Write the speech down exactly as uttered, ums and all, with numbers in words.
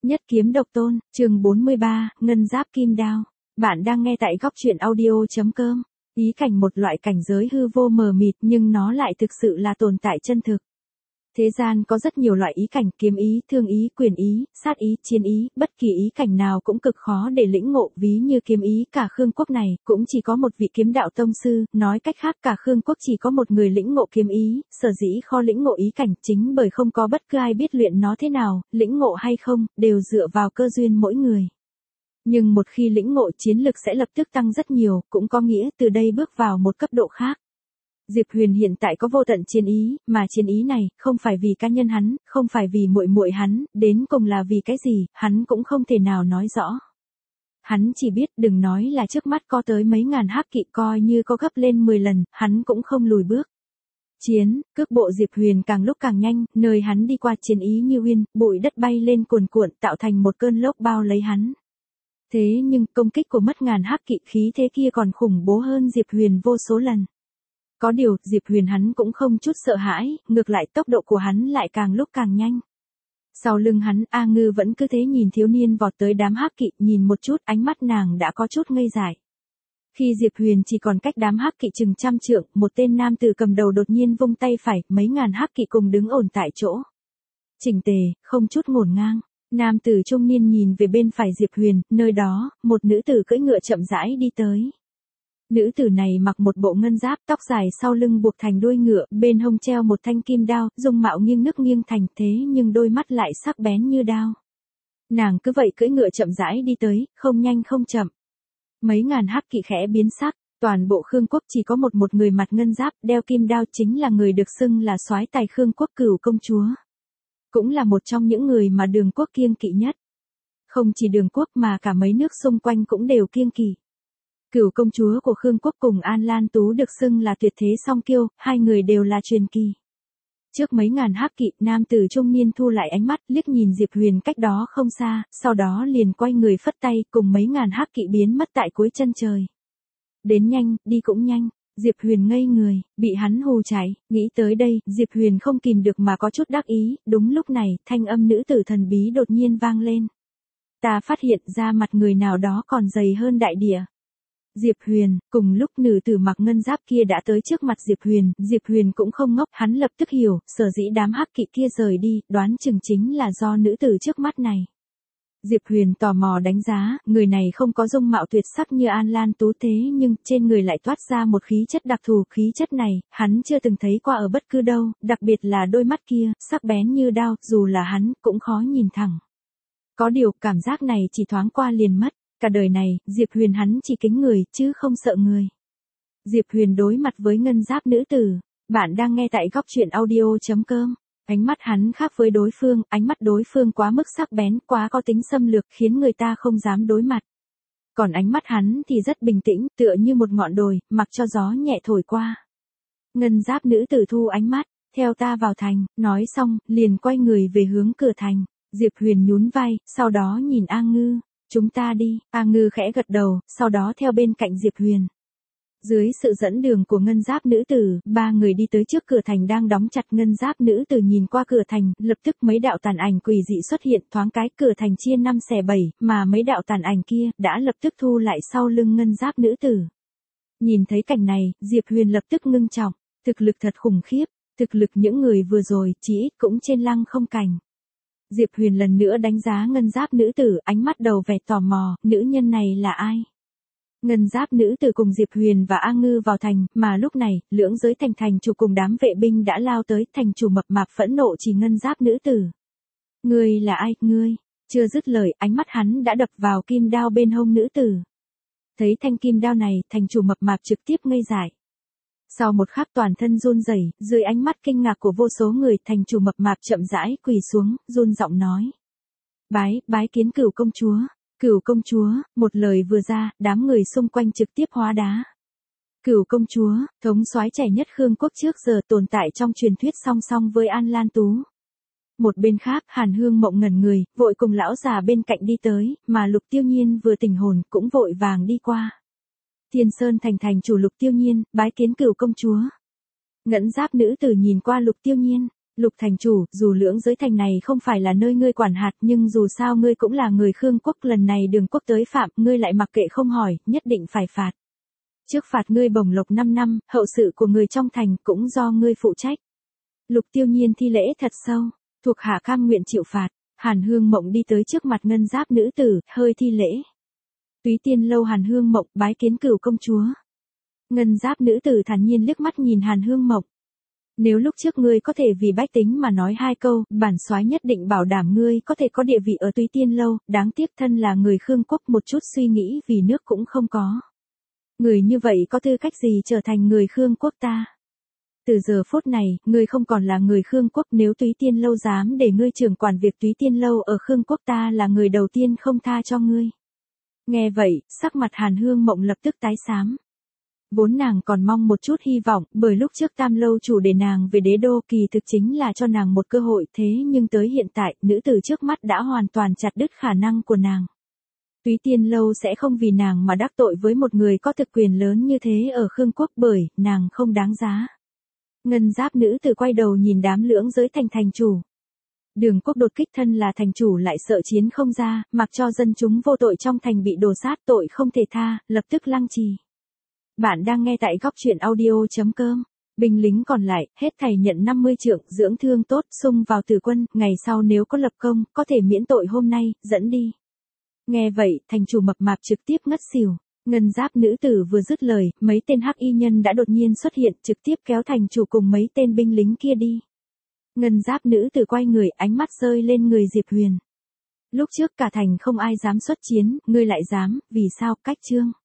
Nhất kiếm độc tôn, chương bốn mươi ba, Ngân Giáp Kim Đao. Bạn đang nghe tại góc truyện audio chấm com. Ý cảnh một loại cảnh giới hư vô mờ mịt nhưng nó lại thực sự là tồn tại chân thực. Thế gian có rất nhiều loại ý cảnh, kiếm ý, thương ý, quyền ý, sát ý, chiến ý, bất kỳ ý cảnh nào cũng cực khó để lĩnh ngộ, ví như kiếm ý cả Khương quốc này, cũng chỉ có một vị kiếm đạo tông sư, nói cách khác cả Khương quốc chỉ có một người lĩnh ngộ kiếm ý, sở dĩ khó lĩnh ngộ ý cảnh chính bởi không có bất cứ ai biết luyện nó thế nào, lĩnh ngộ hay không, đều dựa vào cơ duyên mỗi người. Nhưng một khi lĩnh ngộ chiến lực sẽ lập tức tăng rất nhiều, cũng có nghĩa từ đây bước vào một cấp độ khác. Diệp Huyền hiện tại có vô tận chiến ý, mà chiến ý này không phải vì cá nhân hắn, không phải vì muội muội hắn, đến cùng là vì cái gì, hắn cũng không thể nào nói rõ. Hắn chỉ biết đừng nói là trước mắt có tới mấy ngàn hắc kỵ, coi như có gấp lên mười lần, hắn cũng không lùi bước. Chiến, cước bộ Diệp Huyền càng lúc càng nhanh, nơi hắn đi qua chiến ý như uyên, bụi đất bay lên cuồn cuộn tạo thành một cơn lốc bao lấy hắn. Thế nhưng công kích của mất ngàn hắc kỵ khí thế kia còn khủng bố hơn Diệp Huyền vô số lần. Có điều, Diệp Huyền hắn cũng không chút sợ hãi, ngược lại tốc độ của hắn lại càng lúc càng nhanh. Sau lưng hắn, A Ngư vẫn cứ thế nhìn thiếu niên vọt tới đám hắc kỵ, nhìn một chút, ánh mắt nàng đã có chút ngây dại. Khi Diệp Huyền chỉ còn cách đám hắc kỵ chừng trăm trượng, một tên nam tử cầm đầu đột nhiên vung tay phải, mấy ngàn hắc kỵ cùng đứng ổn tại chỗ. Chỉnh tề, không chút ngổn ngang. Nam tử trung niên nhìn về bên phải Diệp Huyền, nơi đó, một nữ tử cưỡi ngựa chậm rãi đi tới. Nữ tử này mặc một bộ ngân giáp, tóc dài sau lưng buộc thành đuôi ngựa, bên hông treo một thanh kim đao, dung mạo nghiêng nước nghiêng thành, thế nhưng đôi mắt lại sắc bén như đao. Nàng cứ vậy cưỡi ngựa chậm rãi đi tới, không nhanh không chậm. Mấy ngàn hắc kỵ khẽ biến sắc, toàn bộ Khương quốc chỉ có một một người mặt ngân giáp, đeo kim đao, chính là người được xưng là soái tài Khương quốc Cửu công chúa. Cũng là một trong những người mà Đường quốc kiêng kỵ nhất. Không chỉ Đường quốc mà cả mấy nước xung quanh cũng đều kiêng kỵ. Cửu công chúa của Khương quốc cùng An Lan Tú được xưng là tuyệt thế song kiêu, hai người đều là truyền kỳ. Trước mấy ngàn hắc kỵ, nam tử trung niên thu lại ánh mắt, liếc nhìn Diệp Huyền cách đó không xa, sau đó liền quay người phất tay, cùng mấy ngàn hắc kỵ biến mất tại cuối chân trời. Đến nhanh, đi cũng nhanh. Diệp Huyền ngây người, bị hắn hù chạy, nghĩ tới đây, Diệp Huyền không kìm được mà có chút đắc ý, đúng lúc này, thanh âm nữ tử thần bí đột nhiên vang lên. Ta phát hiện ra mặt người nào đó còn dày hơn đại địa. Diệp Huyền, cùng lúc nữ tử mặc ngân giáp kia đã tới trước mặt Diệp Huyền, Diệp Huyền cũng không ngốc, hắn lập tức hiểu, sở dĩ đám hắc kỵ kia rời đi, đoán chừng chính là do nữ tử trước mắt này. Diệp Huyền tò mò đánh giá, người này không có dung mạo tuyệt sắc như An Lan Tú thế nhưng trên người lại toát ra một khí chất đặc thù, khí chất này, hắn chưa từng thấy qua ở bất cứ đâu, đặc biệt là đôi mắt kia, sắc bén như đao, dù là hắn, cũng khó nhìn thẳng. Có điều, cảm giác này chỉ thoáng qua liền mất, cả đời này, Diệp Huyền hắn chỉ kính người, chứ không sợ người. Diệp Huyền đối mặt với ngân giáp nữ tử, bạn đang nghe tại góc truyện audio chấm com. Ánh mắt hắn khác với đối phương, ánh mắt đối phương quá mức sắc bén, quá có tính xâm lược, khiến người ta không dám đối mặt. Còn ánh mắt hắn thì rất bình tĩnh, tựa như một ngọn đồi, mặc cho gió nhẹ thổi qua. Ngân giáp nữ tử thu ánh mắt, theo ta vào thành, nói xong, liền quay người về hướng cửa thành. Diệp Huyền nhún vai, sau đó nhìn A Ngư, chúng ta đi, A Ngư khẽ gật đầu, sau đó theo bên cạnh Diệp Huyền. Dưới sự dẫn đường của ngân giáp nữ tử, ba người đi tới trước cửa thành đang đóng chặt. Ngân giáp nữ tử nhìn qua cửa thành, lập tức mấy đạo tàn ảnh quỷ dị xuất hiện, thoáng cái cửa thành chia năm xẻ bảy, mà mấy đạo tàn ảnh kia đã lập tức thu lại sau lưng ngân giáp nữ tử. Nhìn thấy cảnh này, Diệp Huyền lập tức ngưng trọng, thực lực thật khủng khiếp, thực lực những người vừa rồi chỉ ít cũng trên lăng không cảnh. Diệp Huyền lần nữa đánh giá ngân giáp nữ tử, ánh mắt đầu vẻ tò mò, nữ nhân này là ai? Ngân giáp nữ tử cùng Diệp Huyền và A Ngư vào thành, mà lúc này, lưỡng giới thành thành chủ cùng đám vệ binh đã lao tới, thành chủ mập mạp phẫn nộ chỉ ngân giáp nữ tử. Ngươi là ai, ngươi? Chưa dứt lời, ánh mắt hắn đã đập vào kim đao bên hông nữ tử. Thấy thanh kim đao này, thành chủ mập mạp trực tiếp ngây dại. Sau một khắc toàn thân run rẩy, dưới ánh mắt kinh ngạc của vô số người, thành chủ mập mạp chậm rãi quỳ xuống, run giọng nói. Bái, bái kiến Cửu công chúa. Cửu công chúa, một lời vừa ra, đám người xung quanh trực tiếp hóa đá. Cửu công chúa, thống soái trẻ nhất Khương quốc trước giờ tồn tại trong truyền thuyết song song với An Lan Tú. Một bên khác, Hàn Hương Mộng ngẩn người, vội cùng lão già bên cạnh đi tới, mà Lục Tiêu Nhiên vừa tỉnh hồn, cũng vội vàng đi qua. Thiên Sơn thành thành chủ Lục Tiêu Nhiên, bái kiến Cửu công chúa. Ngẫn giáp nữ tử nhìn qua Lục Tiêu Nhiên, Lục thành chủ, dù lưỡng giới thành này không phải là nơi ngươi quản hạt, nhưng dù sao ngươi cũng là người Khương quốc, lần này Đường quốc tới phạm, ngươi lại mặc kệ không hỏi, nhất định phải phạt. Trước phạt ngươi bổng lộc năm năm, hậu sự của người trong thành cũng do ngươi phụ trách. Lục Tiêu Nhiên thi lễ thật sâu, thuộc hạ cam nguyện chịu phạt. Hàn Hương Mộng đi tới trước mặt ngân giáp nữ tử, hơi thi lễ. Túy Tiên lâu Hàn Hương Mộng bái kiến Cửu công chúa. Ngân giáp nữ tử thản nhiên liếc mắt nhìn Hàn Hương Mộng. Nếu lúc trước ngươi có thể vì bách tính mà nói hai câu, bản soái nhất định bảo đảm ngươi có thể có địa vị ở Túy Tiên lâu, đáng tiếc thân là người Khương quốc một chút suy nghĩ vì nước cũng không có. Người như vậy có tư cách gì trở thành người Khương quốc ta? Từ giờ phút này, ngươi không còn là người Khương quốc, nếu Túy Tiên lâu dám để ngươi trưởng quản việc Túy Tiên lâu ở Khương quốc, ta là người đầu tiên không tha cho ngươi. Nghe vậy, sắc mặt Hàn Hương Mộng lập tức tái xám. Vốn nàng còn mong một chút hy vọng, bởi lúc trước Tam lâu chủ để nàng về đế đô, kỳ thực chính là cho nàng một cơ hội, thế nhưng tới hiện tại, nữ tử trước mắt đã hoàn toàn chặt đứt khả năng của nàng. Túy Tiên lâu sẽ không vì nàng mà đắc tội với một người có thực quyền lớn như thế ở Khương quốc, bởi nàng không đáng giá. Ngân giáp nữ tử quay đầu nhìn đám lưỡng giới thành thành chủ. Đường quốc đột kích, thân là thành chủ lại sợ chiến không ra, mặc cho dân chúng vô tội trong thành bị đổ sát, tội không thể tha, lập tức lăng trì. Bạn đang nghe tại góc truyện audio chấm com. Binh lính còn lại, hết thảy nhận năm mươi trượng, dưỡng thương tốt, xung vào tử quân, ngày sau nếu có lập công, có thể miễn tội hôm nay, dẫn đi. Nghe vậy, thành chủ mập mạp trực tiếp ngất xỉu. Ngân giáp nữ tử vừa dứt lời, mấy tên hắc y nhân đã đột nhiên xuất hiện, trực tiếp kéo thành chủ cùng mấy tên binh lính kia đi. Ngân giáp nữ tử quay người, ánh mắt rơi lên người Diệp Huyền. Lúc trước cả thành không ai dám xuất chiến, ngươi lại dám, vì sao? Cách chương.